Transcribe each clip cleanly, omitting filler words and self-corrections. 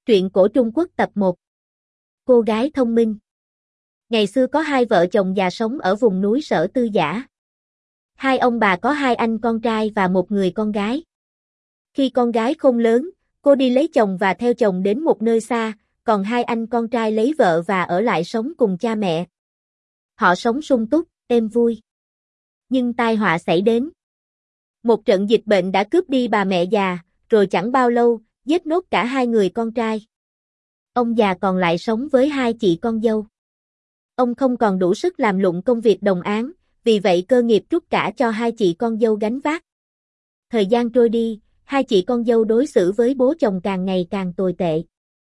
Truyện cổ Trung Quốc tập 1. Cô gái thông minh. Ngày xưa có hai vợ chồng già sống ở vùng núi Sở Tư Giả. Hai ông bà có hai anh con trai và một người con gái. Khi con gái khôn lớn, cô đi lấy chồng và theo chồng đến một nơi xa, còn hai anh con trai lấy vợ và ở lại sống cùng cha mẹ. Họ sống sung túc, êm vui. Nhưng tai họa xảy đến. Một trận dịch bệnh đã cướp đi bà mẹ già, rồi chẳng bao lâu, giết nốt cả hai người con trai. Ông già còn lại sống với hai chị con dâu. Ông không còn đủ sức làm lụng công việc đồng áng, vì vậy cơ nghiệp trút cả cho hai chị con dâu gánh vác. Thời gian trôi đi, hai chị con dâu đối xử với bố chồng càng ngày càng tồi tệ.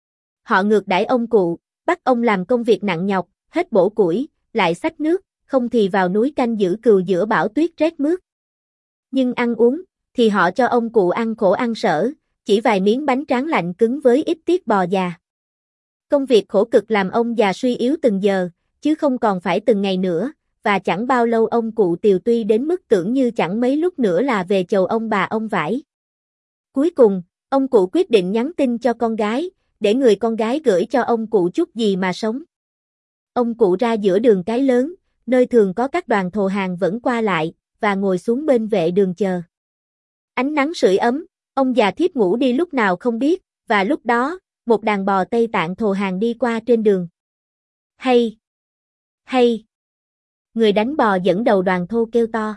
Họ ngược đãi ông cụ, bắt ông làm công việc nặng nhọc, hết bổ củi, lại xách nước, không thì vào núi canh giữ cừu giữa bão tuyết rét mướt. Nhưng ăn uống, thì họ cho ông cụ ăn khổ ăn sở, chỉ vài miếng bánh tráng lạnh cứng với ít tiết bò già. Công việc khổ cực làm ông già suy yếu từng giờ, chứ không còn phải từng ngày nữa, và chẳng bao lâu ông cụ tiều tuy đến mức tưởng như chẳng mấy lúc nữa là về chầu ông bà ông vải. Cuối cùng, ông cụ quyết định nhắn tin cho con gái, để người con gái gửi cho ông cụ chút gì mà sống. Ông cụ ra giữa đường cái lớn, nơi thường có các đoàn thồ hàng vẫn qua lại, và ngồi xuống bên vệ đường chờ. Ánh nắng sưởi ấm, ông già thiếp ngủ đi lúc nào không biết, và lúc đó, một đàn bò Tây Tạng thồ hàng đi qua trên đường. Hay! Hay! Người đánh bò dẫn đầu đoàn thô kêu to.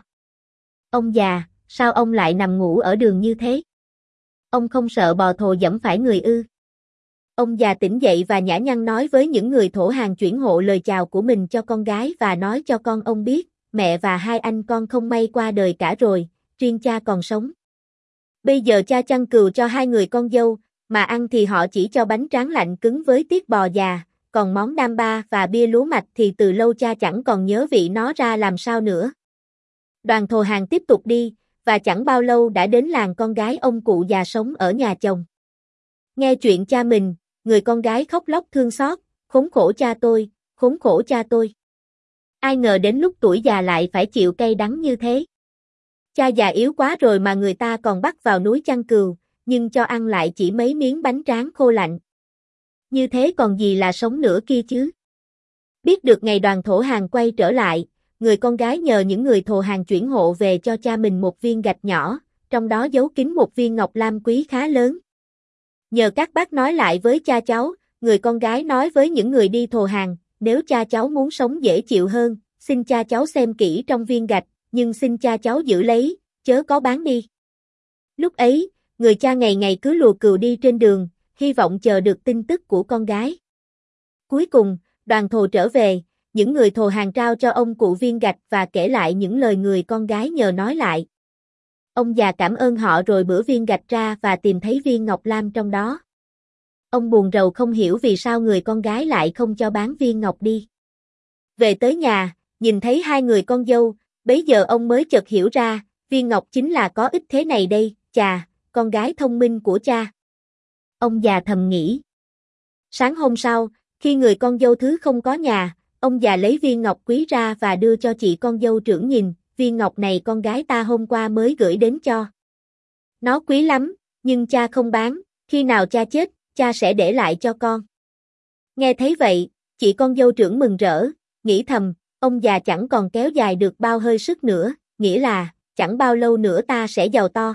Ông già, sao ông lại nằm ngủ ở đường như thế? Ông không sợ bò thồ giẫm phải người ư? Ông già tỉnh dậy và nhã nhặn nói với những người thổ hàng chuyển hộ lời chào của mình cho con gái và nói cho con ông biết, mẹ và hai anh con không may qua đời cả rồi, riêng cha còn sống. Bây giờ cha chăn cừu cho hai người con dâu, mà ăn thì họ chỉ cho bánh tráng lạnh cứng với tiết bò già, còn món đam ba và bia lúa mạch thì từ lâu cha chẳng còn nhớ vị nó ra làm sao nữa. Đoàn thồ hàng tiếp tục đi, và chẳng bao lâu đã đến làng con gái ông cụ già sống ở nhà chồng. Nghe chuyện cha mình, người con gái khóc lóc thương xót, khốn khổ cha tôi, khốn khổ cha tôi. Ai ngờ đến lúc tuổi già lại phải chịu cay đắng như thế. Cha già yếu quá rồi mà người ta còn bắt vào núi chăn cừu, nhưng cho ăn lại chỉ mấy miếng bánh tráng khô lạnh. Như thế còn gì là sống nữa kia chứ? Biết được ngày đoàn thổ hàng quay trở lại, người con gái nhờ những người thồ hàng chuyển hộ về cho cha mình một viên gạch nhỏ, trong đó giấu kín một viên ngọc lam quý khá lớn. Nhờ các bác nói lại với cha cháu, người con gái nói với những người đi thồ hàng, nếu cha cháu muốn sống dễ chịu hơn, xin cha cháu xem kỹ trong viên gạch, nhưng xin cha cháu giữ lấy, chớ có bán đi. Lúc ấy, người cha ngày ngày cứ lùa cừu đi trên đường, hy vọng chờ được tin tức của con gái. Cuối cùng, đoàn thồ trở về, những người thồ hàng trao cho ông cụ viên gạch và kể lại những lời người con gái nhờ nói lại. Ông già cảm ơn họ rồi bữa viên gạch ra và tìm thấy viên ngọc lam trong đó. Ông buồn rầu không hiểu vì sao người con gái lại không cho bán viên ngọc đi. Về tới nhà, nhìn thấy hai người con dâu, bấy giờ ông mới chợt hiểu ra, viên ngọc chính là có ích thế này đây, chà, con gái thông minh của cha. Ông già thầm nghĩ. Sáng hôm sau, khi người con dâu thứ không có nhà, ông già lấy viên ngọc quý ra và đưa cho chị con dâu trưởng nhìn, viên ngọc này con gái ta hôm qua mới gửi đến cho. Nó quý lắm, nhưng cha không bán, khi nào cha chết, cha sẽ để lại cho con. Nghe thấy vậy, chị con dâu trưởng mừng rỡ, nghĩ thầm, ông già chẳng còn kéo dài được bao hơi sức nữa, nghĩa là, chẳng bao lâu nữa ta sẽ giàu to.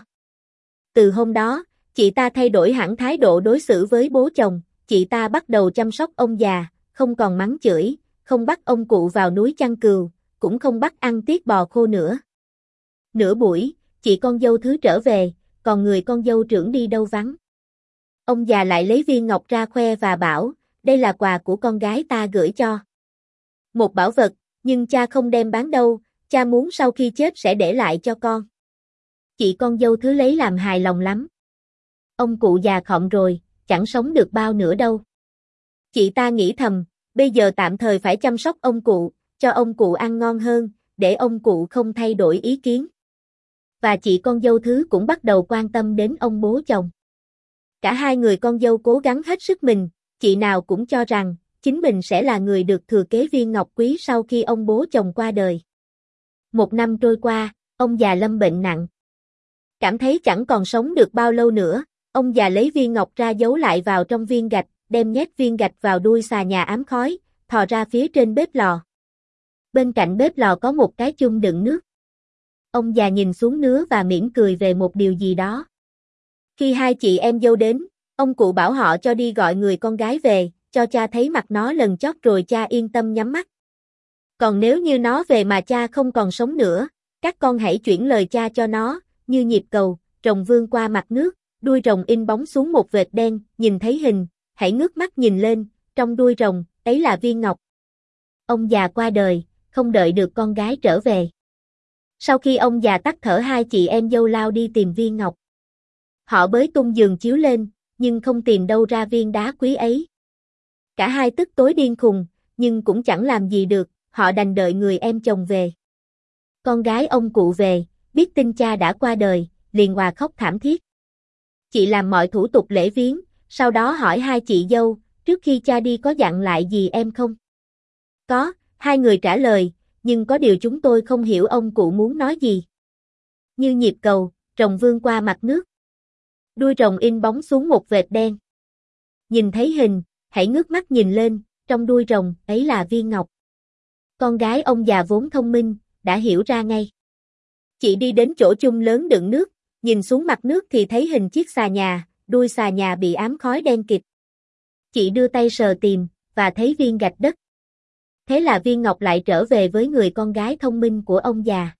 Từ hôm đó, chị ta thay đổi hẳn thái độ đối xử với bố chồng, chị ta bắt đầu chăm sóc ông già, không còn mắng chửi, không bắt ông cụ vào núi chăn cừu, cũng không bắt ăn tiết bò khô nữa. Nửa buổi, chị con dâu thứ trở về, còn người con dâu trưởng đi đâu vắng. Ông già lại lấy viên ngọc ra khoe và bảo, đây là quà của con gái ta gửi cho. Một bảo vật, nhưng cha không đem bán đâu, cha muốn sau khi chết sẽ để lại cho con. Chị con dâu thứ lấy làm hài lòng lắm. Ông cụ già khọm rồi, chẳng sống được bao nữa đâu. Chị ta nghĩ thầm, bây giờ tạm thời phải chăm sóc ông cụ, cho ông cụ ăn ngon hơn, để ông cụ không thay đổi ý kiến. Và chị con dâu thứ cũng bắt đầu quan tâm đến ông bố chồng. Cả hai người con dâu cố gắng hết sức mình, chị nào cũng cho rằng, chính mình sẽ là người được thừa kế viên ngọc quý sau khi ông bố chồng qua đời. Một năm trôi qua, ông già lâm bệnh nặng. Cảm thấy chẳng còn sống được bao lâu nữa, Ông già lấy viên ngọc ra giấu lại vào trong viên gạch, đem nhét viên gạch vào đuôi xà nhà ám khói, thò ra phía trên bếp lò. Bên cạnh bếp lò có một cái chung đựng nước. Ông già nhìn xuống nứa và mỉm cười về một điều gì đó. Khi hai chị em dâu đến, ông cụ bảo họ cho đi gọi người con gái về, cho cha thấy mặt nó lần chót rồi cha yên tâm nhắm mắt. Còn nếu như nó về mà cha không còn sống nữa, các con hãy chuyển lời cha cho nó, như nhịp cầu, rồng vươn qua mặt nước, đuôi rồng in bóng xuống một vệt đen, nhìn thấy hình, hãy ngước mắt nhìn lên, trong đuôi rồng, ấy là viên ngọc. Ông già qua đời, không đợi được con gái trở về. Sau khi ông già tắt thở hai chị em dâu lao đi tìm viên ngọc. Họ bới tung giường chiếu lên, nhưng không tìm đâu ra viên đá quý ấy. Cả hai tức tối điên khùng, nhưng cũng chẳng làm gì được, họ đành đợi người em chồng về. Con gái ông cụ về, biết tin cha đã qua đời, liền òa khóc thảm thiết. Chị làm mọi thủ tục lễ viếng, sau đó hỏi hai chị dâu, trước khi cha đi có dặn lại gì em không? Có, hai người trả lời, nhưng có điều chúng tôi không hiểu ông cụ muốn nói gì. Như nhịp cầu, rồng vươn qua mặt nước. Đuôi rồng in bóng xuống một vệt đen. Nhìn thấy hình, hãy ngước mắt nhìn lên, trong đuôi rồng, ấy là viên ngọc. Con gái ông già vốn thông minh, đã hiểu ra ngay. Chị đi đến chỗ chung lớn đựng nước, nhìn xuống mặt nước thì thấy hình chiếc xà nhà, đuôi xà nhà bị ám khói đen kịt. Chị đưa tay sờ tìm, và thấy viên gạch đất. Thế là viên ngọc lại trở về với người con gái thông minh của ông già.